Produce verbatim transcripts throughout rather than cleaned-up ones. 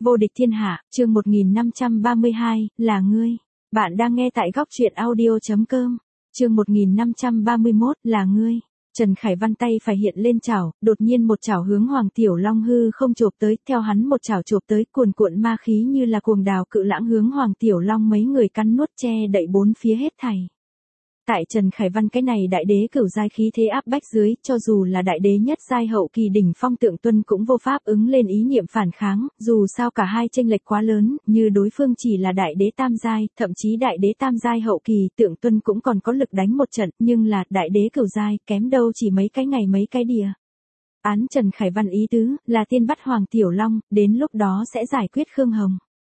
Vô địch thiên hạ, chương một nghìn năm trăm ba mươi hai, là ngươi. Bạn đang nghe tại góc truyện audio.com. Chương một nghìn năm trăm ba mươi mốt, là ngươi. Trần Khải Văn tay phải hiện lên chảo, đột nhiên một chảo hướng Hoàng Tiểu Long hư không chộp tới, theo hắn một chảo chộp tới, cuồn cuộn ma khí như là cuồng đào cự lãng hướng Hoàng Tiểu Long mấy người cắn nuốt che đậy bốn phía hết thảy. Tại Trần Khải Văn cái này đại đế cửu giai khí thế áp bách dưới, cho dù là đại đế nhất giai hậu kỳ đỉnh phong Tượng Tuân cũng vô pháp ứng lên ý niệm phản kháng, dù sao cả hai chênh lệch quá lớn, như đối phương chỉ là đại đế tam giai, thậm chí đại đế tam giai hậu kỳ, Tượng Tuân cũng còn có lực đánh một trận, nhưng là đại đế cửu giai, kém đâu chỉ mấy cái ngày mấy cái đìa. Án Trần Khải Văn ý tứ, là tiên bắt Hoàng Tiểu Long, đến lúc đó sẽ giải quyết Khương Hồng.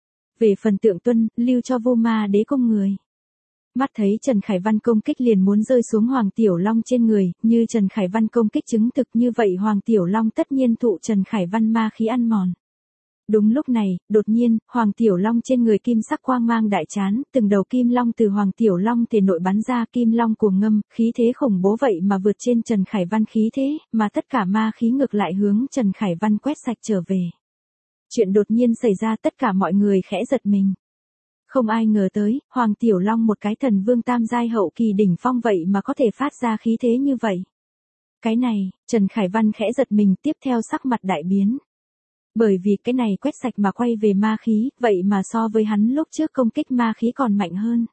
Về phần Tượng Tuân, lưu cho vô ma đế công người. Mắt thấy Trần Khải Văn công kích liền muốn rơi xuống Hoàng Tiểu Long trên người, như Trần Khải Văn công kích chứng thực như vậy Hoàng Tiểu Long tất nhiên thụ Trần Khải Văn ma khí ăn mòn. Đúng lúc này, đột nhiên, Hoàng Tiểu Long trên người kim sắc quang mang đại chán, từng đầu kim long từ Hoàng Tiểu Long thể nội bắn ra, kim long cuồng ngâm, khí thế khủng bố vậy mà vượt trên Trần Khải Văn khí thế, mà tất cả ma khí ngược lại hướng Trần Khải Văn quét sạch trở về. Chuyện đột nhiên xảy ra tất cả mọi người khẽ giật mình. Không ai ngờ tới, Hoàng Tiểu Long một cái thần vương tam giai hậu kỳ đỉnh phong vậy mà có thể phát ra khí thế như vậy. Cái này, Trần Khải Văn khẽ giật mình tiếp theo sắc mặt đại biến. Bởi vì cái này quét sạch mà quay về ma khí, vậy mà so với hắn lúc trước công kích ma khí còn mạnh hơn.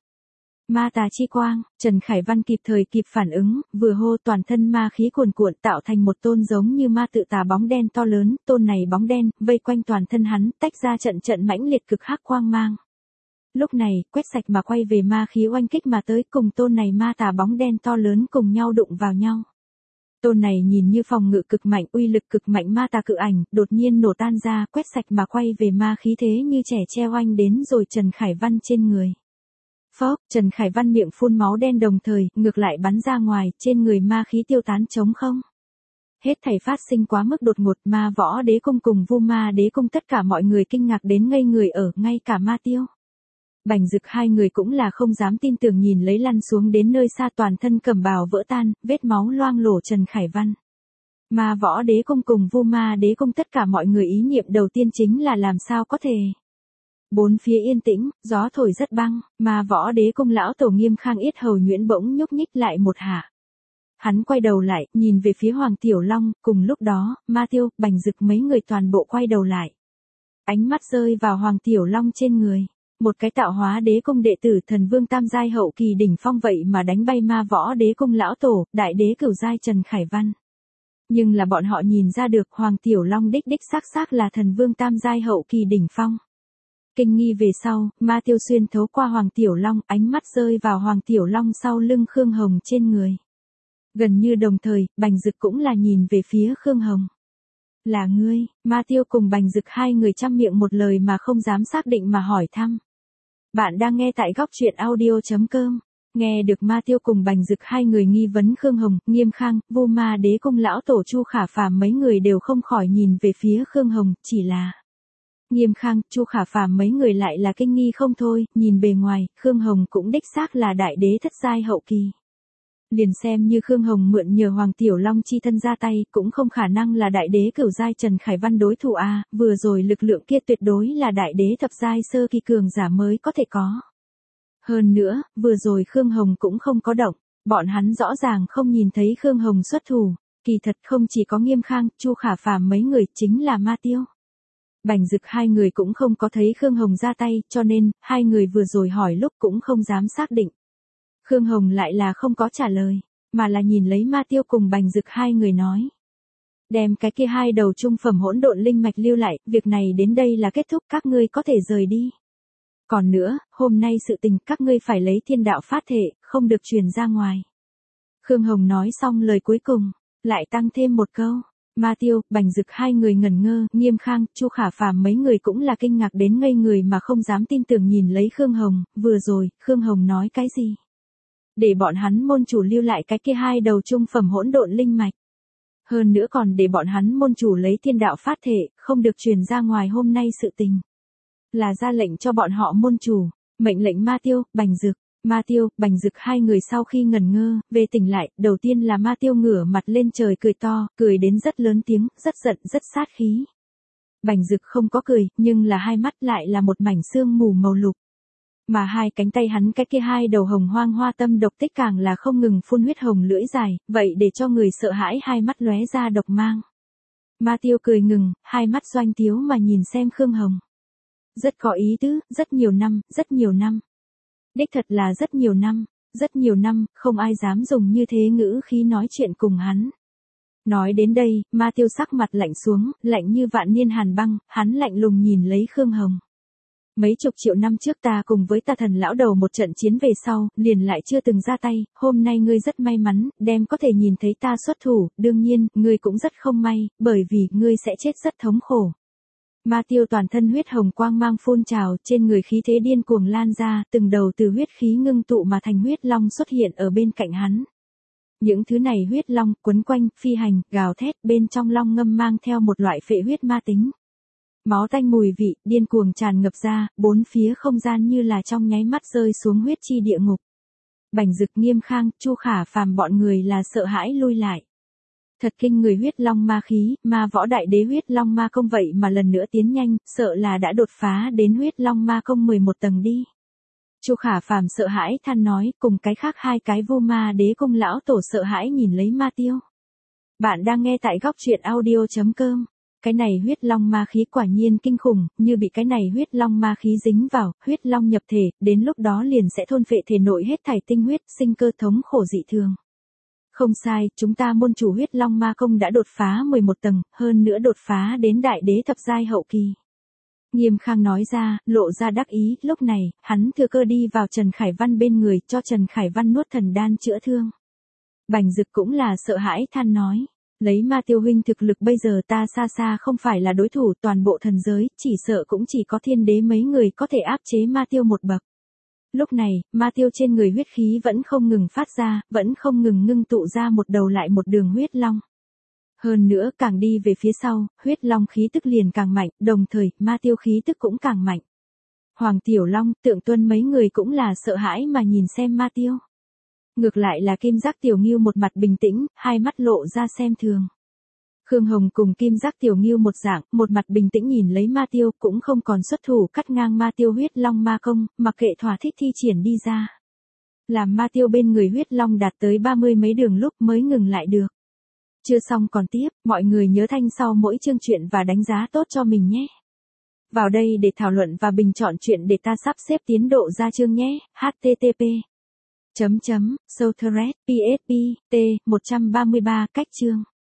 Ma tà chi quang, Trần Khải Văn kịp thời kịp phản ứng, vừa hô toàn thân ma khí cuồn cuộn tạo thành một tôn giống như ma tự tà bóng đen to lớn, tôn này bóng đen, vây quanh toàn thân hắn, tách ra trận trận mãnh liệt cực hắc quang mang. Lúc này, quét sạch mà quay về ma khí oanh kích mà tới cùng tôn này ma tà bóng đen to lớn cùng nhau đụng vào nhau. Tôn này nhìn như phòng ngự cực mạnh uy lực cực mạnh ma tà cự ảnh, đột nhiên nổ tan ra, quét sạch mà quay về ma khí thế như trẻ tre oanh đến rồi Trần Khải Văn trên người. Phốc, Trần Khải Văn miệng phun máu đen đồng thời, ngược lại bắn ra ngoài, trên người ma khí tiêu tán trống không. Hết thảy phát sinh quá mức đột ngột, Ma Võ Đế Cung cùng Vu Ma Đế Cung tất cả mọi người kinh ngạc đến ngây người ở, ngay cả Ma Tiêu. Bành Dực hai người cũng là không dám tin tưởng nhìn lấy lăn xuống đến nơi xa toàn thân cẩm bào vỡ tan, vết máu loang lổ Trần Khải Văn. Ma Võ Đế Cung cùng Vu Ma Đế Cung tất cả mọi người ý niệm đầu tiên chính là làm sao có thể. Bốn phía yên tĩnh, gió thổi rất băng, Ma Võ Đế Cung lão tổ Nghiêm Khang yết hầu nhuyễn bỗng nhúc nhích lại một hạ. Hắn quay đầu lại, nhìn về phía Hoàng Tiểu Long, cùng lúc đó, Ma Tiêu, Bành Dực mấy người toàn bộ quay đầu lại. Ánh mắt rơi vào Hoàng Tiểu Long trên người. Một cái tạo hóa đế cung đệ tử thần vương tam giai hậu kỳ đỉnh phong vậy mà đánh bay Ma Võ Đế Cung lão tổ, đại đế cửu giai Trần Khải Văn. Nhưng là bọn họ nhìn ra được Hoàng Tiểu Long đích đích xác xác là thần vương tam giai hậu kỳ đỉnh phong. Kinh nghi về sau, Ma Tiêu xuyên thấu qua Hoàng Tiểu Long, ánh mắt rơi vào Hoàng Tiểu Long sau lưng Khương Hồng trên người. Gần như đồng thời, Bành Dực cũng là nhìn về phía Khương Hồng. Là ngươi, Ma Tiêu cùng Bành Dực hai người chăm miệng một lời mà không dám xác định mà hỏi thăm. Bạn đang nghe tại góc truyện audio.com. Nghe được Ma Tiêu cùng Bành Dực hai người nghi vấn Khương Hồng, Nghiêm Khang, Vu Ma Đế Cung lão tổ Chu Khả Phàm mấy người đều không khỏi nhìn về phía Khương Hồng, chỉ là Nghiêm Khang, Chu Khả Phàm mấy người lại là kinh nghi không thôi, nhìn bề ngoài, Khương Hồng cũng đích xác là đại đế thất giai hậu kỳ. Liền xem như Khương Hồng mượn nhờ Hoàng Tiểu Long chi thân ra tay, cũng không khả năng là đại đế cửu giai Trần Khải Văn đối thủ a, vừa rồi lực lượng kia tuyệt đối là đại đế thập giai sơ kỳ cường giả mới có thể có. Hơn nữa, vừa rồi Khương Hồng cũng không có động, bọn hắn rõ ràng không nhìn thấy Khương Hồng xuất thủ, kỳ thật không chỉ có Nghiêm Khang, Chu Khả Phàm mấy người chính là Ma Tiêu. Bành Dực hai người cũng không có thấy Khương Hồng ra tay, cho nên, hai người vừa rồi hỏi lúc cũng không dám xác định. Khương Hồng lại là không có trả lời, mà là nhìn lấy Ma Tiêu cùng Bành Dực hai người nói. Đem cái kia hai đầu trung phẩm hỗn độn linh mạch lưu lại, việc này đến đây là kết thúc, các ngươi có thể rời đi. Còn nữa, hôm nay sự tình các ngươi phải lấy thiên đạo phát thể, không được truyền ra ngoài. Khương Hồng nói xong lời cuối cùng, lại tăng thêm một câu. Ma Tiêu, Bành Dực hai người ngẩn ngơ, Nghiêm Khang, Chu Khả Phàm mấy người cũng là kinh ngạc đến ngây người mà không dám tin tưởng nhìn lấy Khương Hồng, vừa rồi, Khương Hồng nói cái gì? Để bọn hắn môn chủ lưu lại cái kia hai đầu trung phẩm hỗn độn linh mạch. Hơn nữa còn để bọn hắn môn chủ lấy thiên đạo phát thể, không được truyền ra ngoài hôm nay sự tình. Là ra lệnh cho bọn họ môn chủ, mệnh lệnh Ma Tiêu, Bành Dực. Ma Tiêu, Bành Dực hai người sau khi ngẩn ngơ, về tỉnh lại, đầu tiên là Ma Tiêu ngửa mặt lên trời cười to, cười đến rất lớn tiếng, rất giận, rất sát khí. Bành Dực không có cười, nhưng là hai mắt lại là một mảnh sương mù màu lục. Mà hai cánh tay hắn cái kia hai đầu hồng hoang hoa tâm độc tích càng là không ngừng phun huyết hồng lưỡi dài, vậy để cho người sợ hãi hai mắt lóe ra độc mang. Ma Tiêu cười ngừng, hai mắt doanh tiếu mà nhìn xem Khương Hồng. Rất có ý tứ, rất nhiều năm, rất nhiều năm. Đích thật là rất nhiều năm, rất nhiều năm, không ai dám dùng như thế ngữ khí nói chuyện cùng hắn. Nói đến đây, Ma Tiêu sắc mặt lạnh xuống, lạnh như vạn niên hàn băng, hắn lạnh lùng nhìn lấy Khương Hồng. Mấy chục triệu năm trước ta cùng với ta thần lão đầu một trận chiến về sau, liền lại chưa từng ra tay, hôm nay ngươi rất may mắn, đem có thể nhìn thấy ta xuất thủ, đương nhiên, ngươi cũng rất không may, bởi vì ngươi sẽ chết rất thống khổ. Ma Tiêu toàn thân huyết hồng quang mang phun trào, trên người khí thế điên cuồng lan ra, từng đầu từ huyết khí ngưng tụ mà thành huyết long xuất hiện ở bên cạnh hắn. Những thứ này huyết long quấn quanh, phi hành, gào thét, bên trong long ngâm mang theo một loại phệ huyết ma tính. Máu tanh mùi vị, điên cuồng tràn ngập ra, bốn phía không gian như là trong nháy mắt rơi xuống huyết chi địa ngục. Bành Dực, Nghiêm Khang, Chu Khả Phàm bọn người là sợ hãi lui lại. Thật kinh người huyết long ma khí, ma võ đại đế huyết long ma công vậy mà lần nữa tiến nhanh, sợ là đã đột phá đến huyết long ma công mười một tầng đi. Chu Khả Phàm sợ hãi than nói, cùng cái khác hai cái vô ma đế cung lão tổ sợ hãi nhìn lấy Ma Tiêu. Bạn đang nghe tại góc truyện audio chấm com. Cái này huyết long ma khí quả nhiên kinh khủng, như bị cái này huyết long ma khí dính vào, huyết long nhập thể, đến lúc đó liền sẽ thôn phệ thể nội hết thảy tinh huyết, sinh cơ thống khổ dị thường. Không sai, chúng ta môn chủ huyết long ma công đã đột phá mười một tầng, hơn nữa đột phá đến đại đế thập giai hậu kỳ. Nghiêm Khang nói ra, lộ ra đắc ý, lúc này, hắn thừa cơ đi vào Trần Khải Văn bên người, cho Trần Khải Văn nuốt thần đan chữa thương. Bành Dực cũng là sợ hãi than nói, lấy Ma Tiêu huynh thực lực bây giờ ta xa xa không phải là đối thủ, toàn bộ thần giới, chỉ sợ cũng chỉ có thiên đế mấy người có thể áp chế Ma Tiêu một bậc. Lúc này, Ma Tiêu trên người huyết khí vẫn không ngừng phát ra, vẫn không ngừng ngưng tụ ra một đầu lại một đường huyết long. Hơn nữa càng đi về phía sau, huyết long khí tức liền càng mạnh, đồng thời, Ma Tiêu khí tức cũng càng mạnh. Hoàng Tiểu Long, Tượng Tuân mấy người cũng là sợ hãi mà nhìn xem Ma Tiêu. Ngược lại là Kim Giác Tiểu Ngưu một mặt bình tĩnh, hai mắt lộ ra xem thường. Khương Hồng cùng Kim Giác Tiểu Ngưu một dạng, một mặt bình tĩnh nhìn lấy Ma Tiêu, cũng không còn xuất thủ cắt ngang Ma Tiêu huyết long ma công, mặc kệ thỏa thích thi triển đi ra. Làm Ma Tiêu bên người huyết long đạt tới ba mươi mấy đường lúc mới ngừng lại được. Chưa xong còn tiếp, mọi người nhớ thanh sau mỗi chương truyện và đánh giá tốt cho mình nhé. Vào đây để thảo luận và bình chọn truyện để ta sắp xếp tiến độ ra chương nhé. H T T P chấm chấm Sotheret P S P T một trăm ba mươi ba cách chương